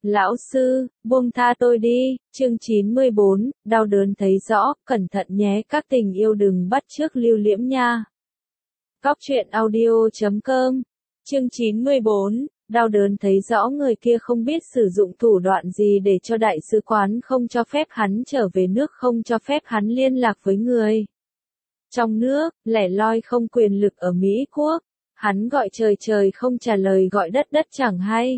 Lão sư, buông tha tôi đi, chương 94, đau đớn thấy rõ, cẩn thận nhé các tình yêu đừng bắt chước Lưu Liễm nha. Góc truyện audio.com, chương 94, đau đớn thấy rõ người kia không biết sử dụng thủ đoạn gì để cho đại sứ quán không cho phép hắn trở về nước, không cho phép hắn liên lạc với người trong nước, lẻ loi không quyền lực ở Mỹ Quốc. Hắn gọi trời trời không trả lời, gọi đất đất chẳng hay.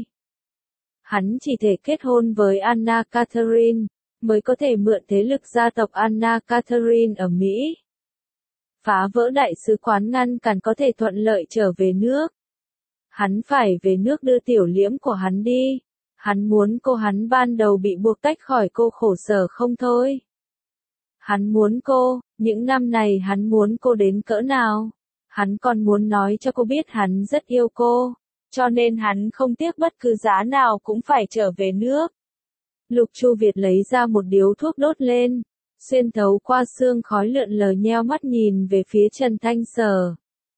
Hắn chỉ thể kết hôn với Anna Catherine, mới có thể mượn thế lực gia tộc Anna Catherine ở Mỹ. Phá vỡ đại sứ quán ngăn cản có thể thuận lợi trở về nước. Hắn phải về nước đưa tiểu Liễm của hắn đi. Hắn muốn cô, hắn ban đầu bị buộc tách khỏi cô khổ sở không thôi. Hắn muốn cô, những năm này hắn muốn cô đến cỡ nào. Hắn còn muốn nói cho cô biết hắn rất yêu cô. Cho nên hắn không tiếc bất cứ giá nào cũng phải trở về nước. Lục Chu Việt lấy ra một điếu thuốc đốt lên, xuyên thấu qua sương khói lượn lờ, nheo mắt nhìn về phía Trần Thanh Sở.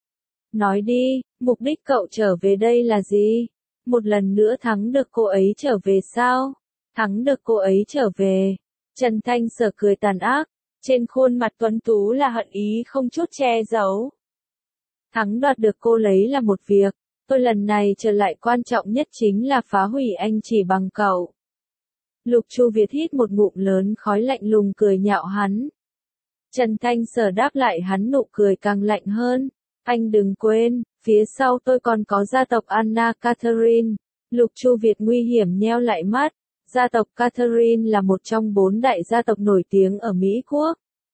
Nói đi, mục đích cậu trở về đây là gì? Một lần nữa thắng được cô ấy trở về sao? Thắng được cô ấy trở về. Trần Thanh Sở cười tàn ác, trên khuôn mặt tuấn tú là hận ý không chút che giấu. Thắng đoạt được cô lấy là một việc. Tôi lần này trở lại quan trọng nhất chính là phá hủy anh chỉ bằng cậu. Lục Chu Việt hít một ngụm lớn khói, lạnh lùng cười nhạo hắn. Trần Thanh Sở đáp lại hắn nụ cười càng lạnh hơn. Anh đừng quên, phía sau tôi còn có gia tộc Anna Catherine. Lục Chu Việt nguy hiểm nheo lại mắt. Gia tộc Catherine là một trong 4 đại gia tộc nổi tiếng ở Mỹ Quốc.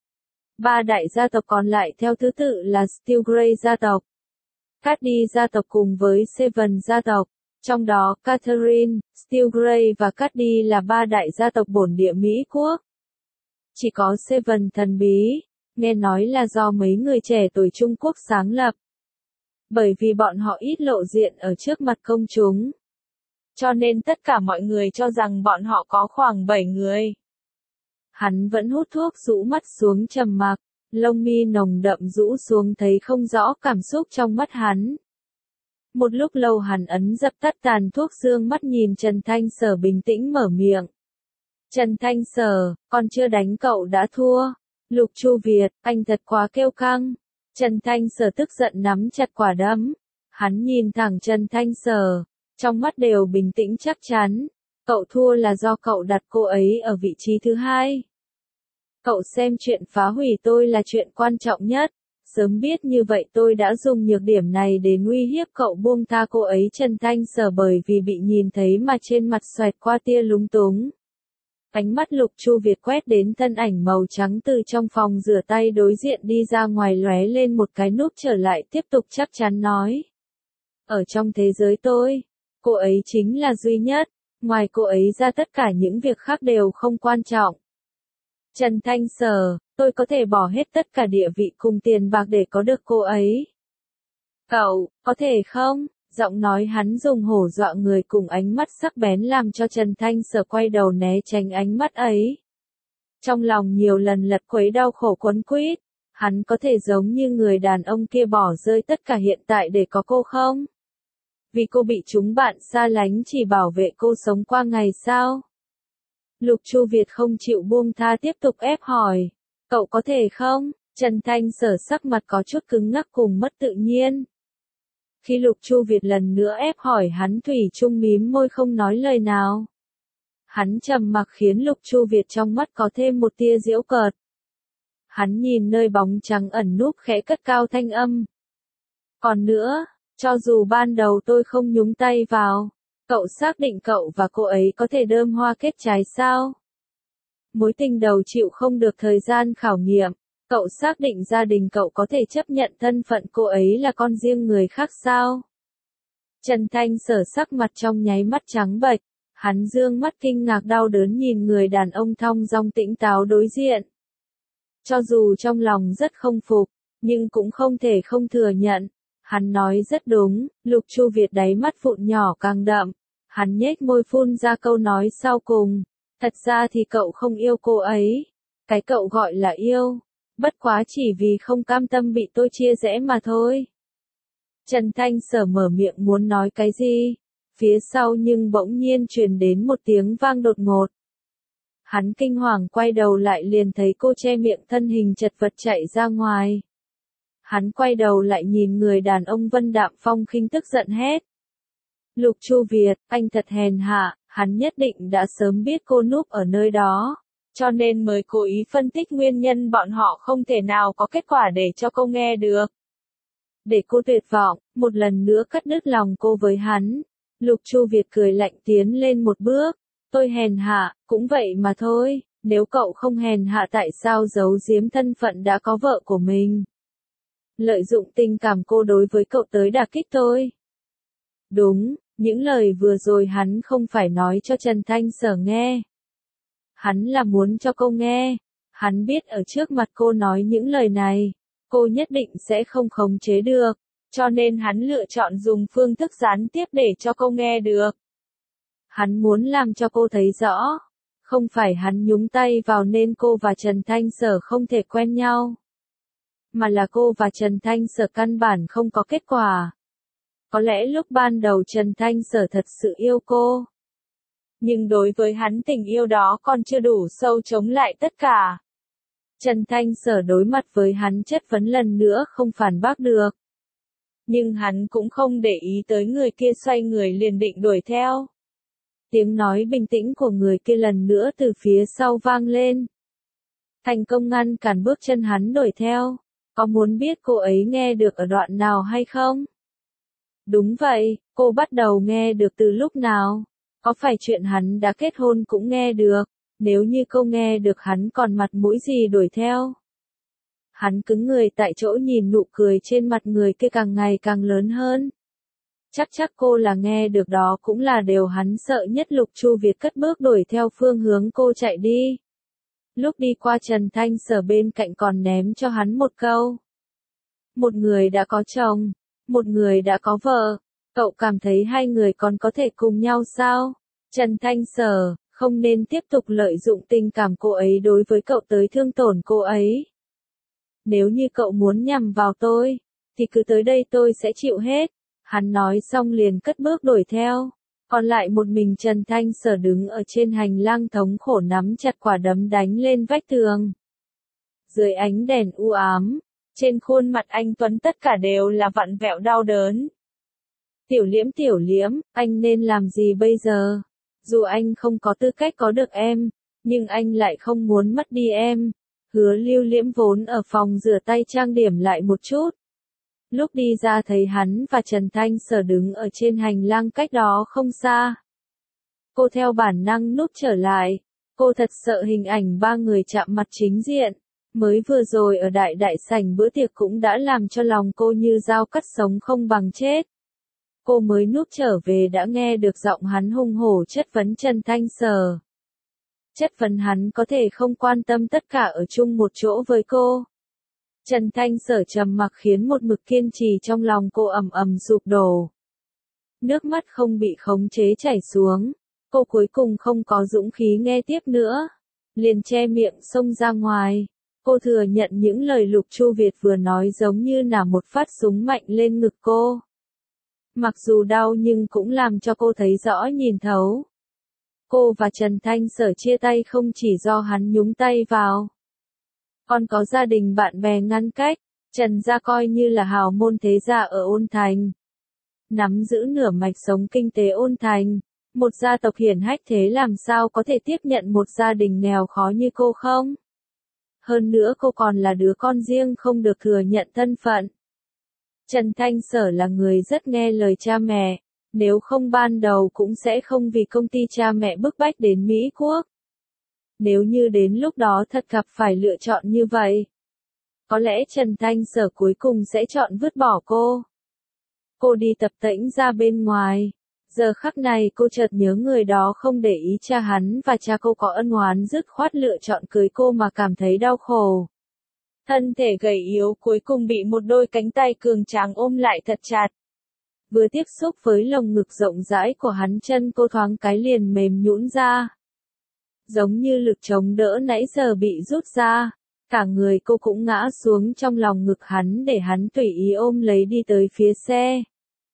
3 đại gia tộc còn lại theo thứ tự là Stilgrave gia tộc, Caddy gia tộc cùng với Seven gia tộc. Trong đó Catherine, Stilgrave và Caddy là 3 đại gia tộc bổn địa Mỹ Quốc. Chỉ có Seven thần bí, nghe nói là do mấy người trẻ tuổi Trung Quốc sáng lập. Bởi vì bọn họ ít lộ diện ở trước mặt công chúng, cho nên tất cả mọi người cho rằng bọn họ có khoảng 7 người. Hắn vẫn hút thuốc, rũ mắt xuống trầm mặc, lông mi nồng đậm rũ xuống thấy không rõ cảm xúc trong mắt hắn. Một lúc lâu hắn ấn dập tắt tàn thuốc, dương mắt nhìn Trần Thanh Sở, bình tĩnh mở miệng. Trần Thanh Sở, con chưa đánh cậu đã thua. Lục Chu Việt, anh thật quá kiêu căng. Trần Thanh Sở tức giận nắm chặt quả đấm. Hắn nhìn thẳng Trần Thanh Sở, trong mắt đều bình tĩnh chắc chắn. Cậu thua là do cậu đặt cô ấy ở vị trí thứ 2. Cậu xem chuyện phá hủy tôi là chuyện quan trọng nhất. Sớm biết như vậy tôi đã dùng nhược điểm này để uy hiếp cậu buông tha cô ấy. Trần Thanh Sở bởi vì bị nhìn thấy mà trên mặt xoẹt qua tia lúng túng. Ánh mắt Lục Chu Việt quét đến thân ảnh màu trắng từ trong phòng rửa tay đối diện đi ra ngoài, lóe lên một cái nút trở lại, tiếp tục chắc chắn nói. Ở trong thế giới tôi, cô ấy chính là duy nhất. Ngoài cô ấy ra tất cả những việc khác đều không quan trọng. Trần Thanh Sở, tôi có thể bỏ hết tất cả địa vị cùng tiền bạc để có được cô ấy. Cậu, có thể không? Giọng nói hắn dùng hổ dọa người cùng ánh mắt sắc bén làm cho Trần Thanh Sở quay đầu né tránh ánh mắt ấy. Trong lòng nhiều lần lật khuấy đau khổ quấn quýt, hắn có thể giống như người đàn ông kia bỏ rơi tất cả hiện tại để có cô không? Vì cô bị chúng bạn xa lánh chỉ bảo vệ cô sống qua ngày sao? Lục Chu Việt không chịu buông tha, tiếp tục ép hỏi. Cậu có thể không? Trần Thanh Sở sắc mặt có chút cứng ngắc cùng mất tự nhiên. Khi Lục Chu Việt lần nữa ép hỏi, hắn thủy chung mím môi không nói lời nào. Hắn trầm mặc khiến Lục Chu Việt trong mắt có thêm một tia giễu cợt. Hắn nhìn nơi bóng trắng ẩn núp, khẽ cất cao thanh âm. Còn nữa, cho dù ban đầu tôi không nhúng tay vào, cậu xác định cậu và cô ấy có thể đơm hoa kết trái sao? Mối tình đầu chịu không được thời gian khảo nghiệm, cậu xác định gia đình cậu có thể chấp nhận thân phận cô ấy là con riêng người khác sao? Trần Thanh Sở sắc mặt trong nháy mắt trắng bệch, hắn dương mắt kinh ngạc đau đớn nhìn người đàn ông thong dong tĩnh táo đối diện. Cho dù trong lòng rất không phục, nhưng cũng không thể không thừa nhận. Hắn nói rất đúng. Lục Chu Việt đáy mắt vụn nhỏ càng đậm. Hắn nhếch môi phun ra câu nói sau cùng. Thật ra thì cậu không yêu cô ấy. Cái cậu gọi là yêu, bất quá chỉ vì không cam tâm bị tôi chia rẽ mà thôi. Trần Thanh Sở mở miệng muốn nói cái gì? Phía sau nhưng bỗng nhiên truyền đến một tiếng vang đột ngột. Hắn kinh hoàng quay đầu lại liền thấy cô che miệng thân hình chật vật chạy ra ngoài. Hắn quay đầu lại nhìn người đàn ông Vân Đạm Phong khinh tức giận hét. Lục Chu Việt, anh thật hèn hạ, hắn nhất định đã sớm biết cô núp ở nơi đó, cho nên mới cố ý phân tích nguyên nhân bọn họ không thể nào có kết quả để cho cô nghe được. Để cô tuyệt vọng, một lần nữa cắt đứt lòng cô với hắn. Lục Chu Việt cười lạnh tiến lên một bước. Tôi hèn hạ, cũng vậy mà thôi, nếu cậu không hèn hạ tại sao giấu giếm thân phận đã có vợ của mình? Lợi dụng tình cảm cô đối với cậu tới đả kích tôi. Đúng, những lời vừa rồi hắn không phải nói cho Trần Thanh Sở nghe. Hắn là muốn cho cô nghe. Hắn biết ở trước mặt cô nói những lời này, cô nhất định sẽ không khống chế được, cho nên hắn lựa chọn dùng phương thức gián tiếp để cho cô nghe được. Hắn muốn làm cho cô thấy rõ, không phải hắn nhúng tay vào nên cô và Trần Thanh Sở không thể quen nhau, mà là cô và Trần Thanh Sở căn bản không có kết quả. Có lẽ lúc ban đầu Trần Thanh Sở thật sự yêu cô, nhưng đối với hắn tình yêu đó còn chưa đủ sâu chống lại tất cả. Trần Thanh Sở đối mặt với hắn chất vấn lần nữa không phản bác được. Nhưng hắn cũng không để ý tới người kia xoay người liền định đuổi theo. Tiếng nói bình tĩnh của người kia lần nữa từ phía sau vang lên. Thành công ngăn cản bước chân hắn đuổi theo. Có muốn biết cô ấy nghe được ở đoạn nào hay không? Đúng vậy, cô bắt đầu nghe được từ lúc nào? Có phải chuyện hắn đã kết hôn cũng nghe được? Nếu như cô nghe được hắn còn mặt mũi gì đuổi theo? Hắn cứng người tại chỗ nhìn nụ cười trên mặt người kia càng ngày càng lớn hơn. Chắc cô là nghe được đó cũng là điều hắn sợ nhất. Lục Chu Việt cất bước đuổi theo phương hướng cô chạy đi. Lúc đi qua Trần Thanh Sở bên cạnh còn ném cho hắn một câu. Một người đã có chồng, một người đã có vợ, cậu cảm thấy hai người còn có thể cùng nhau sao? Trần Thanh Sở, không nên tiếp tục lợi dụng tình cảm cô ấy đối với cậu tới thương tổn cô ấy. Nếu như cậu muốn nhằm vào tôi, thì cứ tới đây tôi sẽ chịu hết. Hắn nói xong liền cất bước đuổi theo. Còn lại một mình Trần Thanh Sở đứng ở trên hành lang thống khổ nắm chặt quả đấm đánh lên vách tường. Dưới ánh đèn u ám, trên khuôn mặt anh Tuấn tất cả đều là vặn vẹo đau đớn. Tiểu Liễm, anh nên làm gì bây giờ? Dù anh không có tư cách có được em, nhưng anh lại không muốn mất đi em. Hứa Lưu Liễm vốn ở phòng rửa tay trang điểm lại một chút. Lúc đi ra thấy hắn và Trần Thanh Sở đứng ở trên hành lang cách đó không xa. Cô theo bản năng núp trở lại. Cô thật sợ hình ảnh ba người chạm mặt chính diện. Mới vừa rồi ở đại sảnh bữa tiệc cũng đã làm cho lòng cô như dao cắt sống không bằng chết. Cô mới núp trở về đã nghe được giọng hắn hùng hổ chất vấn Trần Thanh Sở. Chất vấn hắn có thể không quan tâm tất cả ở chung một chỗ với cô. Trần Thanh Sở trầm mặc khiến một mực kiên trì trong lòng cô ầm ầm sụp đổ. Nước mắt không bị khống chế chảy xuống. Cô cuối cùng không có dũng khí nghe tiếp nữa. Liền che miệng xông ra ngoài. Cô thừa nhận những lời Lục Chu Việt vừa nói giống như là một phát súng mạnh lên ngực cô. Mặc dù đau nhưng cũng làm cho cô thấy rõ nhìn thấu. Cô và Trần Thanh Sở chia tay không chỉ do hắn nhúng tay vào. Còn có gia đình bạn bè ngăn cách, Trần gia coi như là hào môn thế gia ở Ôn Thành. Nắm giữ nửa mạch sống kinh tế Ôn Thành, một gia tộc hiển hách thế làm sao có thể tiếp nhận một gia đình nghèo khó như cô không? Hơn nữa cô còn là đứa con riêng không được thừa nhận thân phận. Trần Thanh Sở là người rất nghe lời cha mẹ, nếu không ban đầu cũng sẽ không vì công ty cha mẹ bức bách đến Mỹ Quốc. Nếu như đến lúc đó thật gặp phải lựa chọn như vậy, có lẽ Trần Thanh Sở cuối cùng sẽ chọn vứt bỏ cô. Cô đi tập tễnh ra bên ngoài. Giờ khắc này cô chợt nhớ người đó không để ý cha hắn và cha cô có ân oán dứt khoát lựa chọn cưới cô mà cảm thấy đau khổ. Thân thể gầy yếu cuối cùng bị một đôi cánh tay cường tráng ôm lại thật chặt. Vừa tiếp xúc với lồng ngực rộng rãi của hắn chân cô thoáng cái liền mềm nhũn ra. Giống như lực chống đỡ nãy giờ bị rút ra, cả người cô cũng ngã xuống trong lòng ngực hắn để hắn tùy ý ôm lấy đi tới phía xe.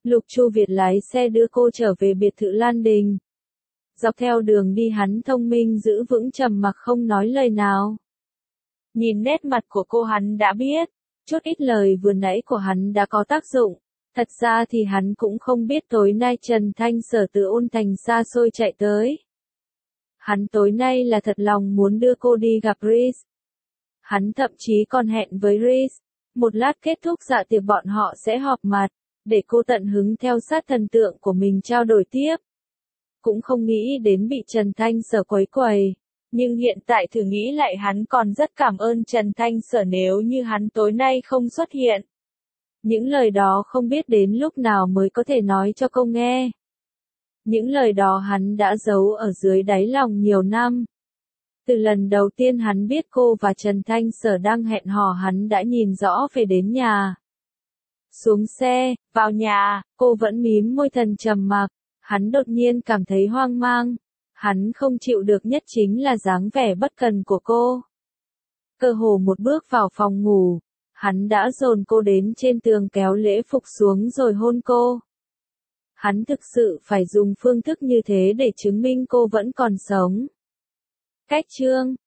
Lục Chu Việt lái xe đưa cô trở về biệt thự Lan Đình. Dọc theo đường đi hắn thông minh giữ vững trầm mặc không nói lời nào. Nhìn nét mặt của cô hắn đã biết, chút ít lời vừa nãy của hắn đã có tác dụng. Thật ra thì hắn cũng không biết tối nay Trần Thanh Sở từ Ôn Thành xa xôi chạy tới. Hắn tối nay là thật lòng muốn đưa cô đi gặp Reese. Hắn thậm chí còn hẹn với Reese, một lát kết thúc dạ tiệc bọn họ sẽ họp mặt, để cô tận hứng theo sát thần tượng của mình trao đổi tiếp. Cũng không nghĩ đến bị Trần Thanh Sở quấy quầy. Nhưng hiện tại thử nghĩ lại hắn còn rất cảm ơn Trần Thanh Sở nếu như hắn tối nay không xuất hiện. Những lời đó không biết đến lúc nào mới có thể nói cho cô nghe. Những lời đó hắn đã giấu ở dưới đáy lòng nhiều năm. Từ lần đầu tiên hắn biết cô và Trần Thanh Sở đang hẹn hò hắn đã nhìn rõ về đến nhà. Xuống xe, vào nhà, cô vẫn mím môi thần trầm mặc. Hắn đột nhiên cảm thấy hoang mang. Hắn không chịu được nhất chính là dáng vẻ bất cần của cô. Cơ hồ một bước vào phòng ngủ, hắn đã dồn cô đến trên tường kéo lễ phục xuống rồi hôn cô. Hắn thực sự phải dùng phương thức như thế để chứng minh cô vẫn còn sống. Cách chương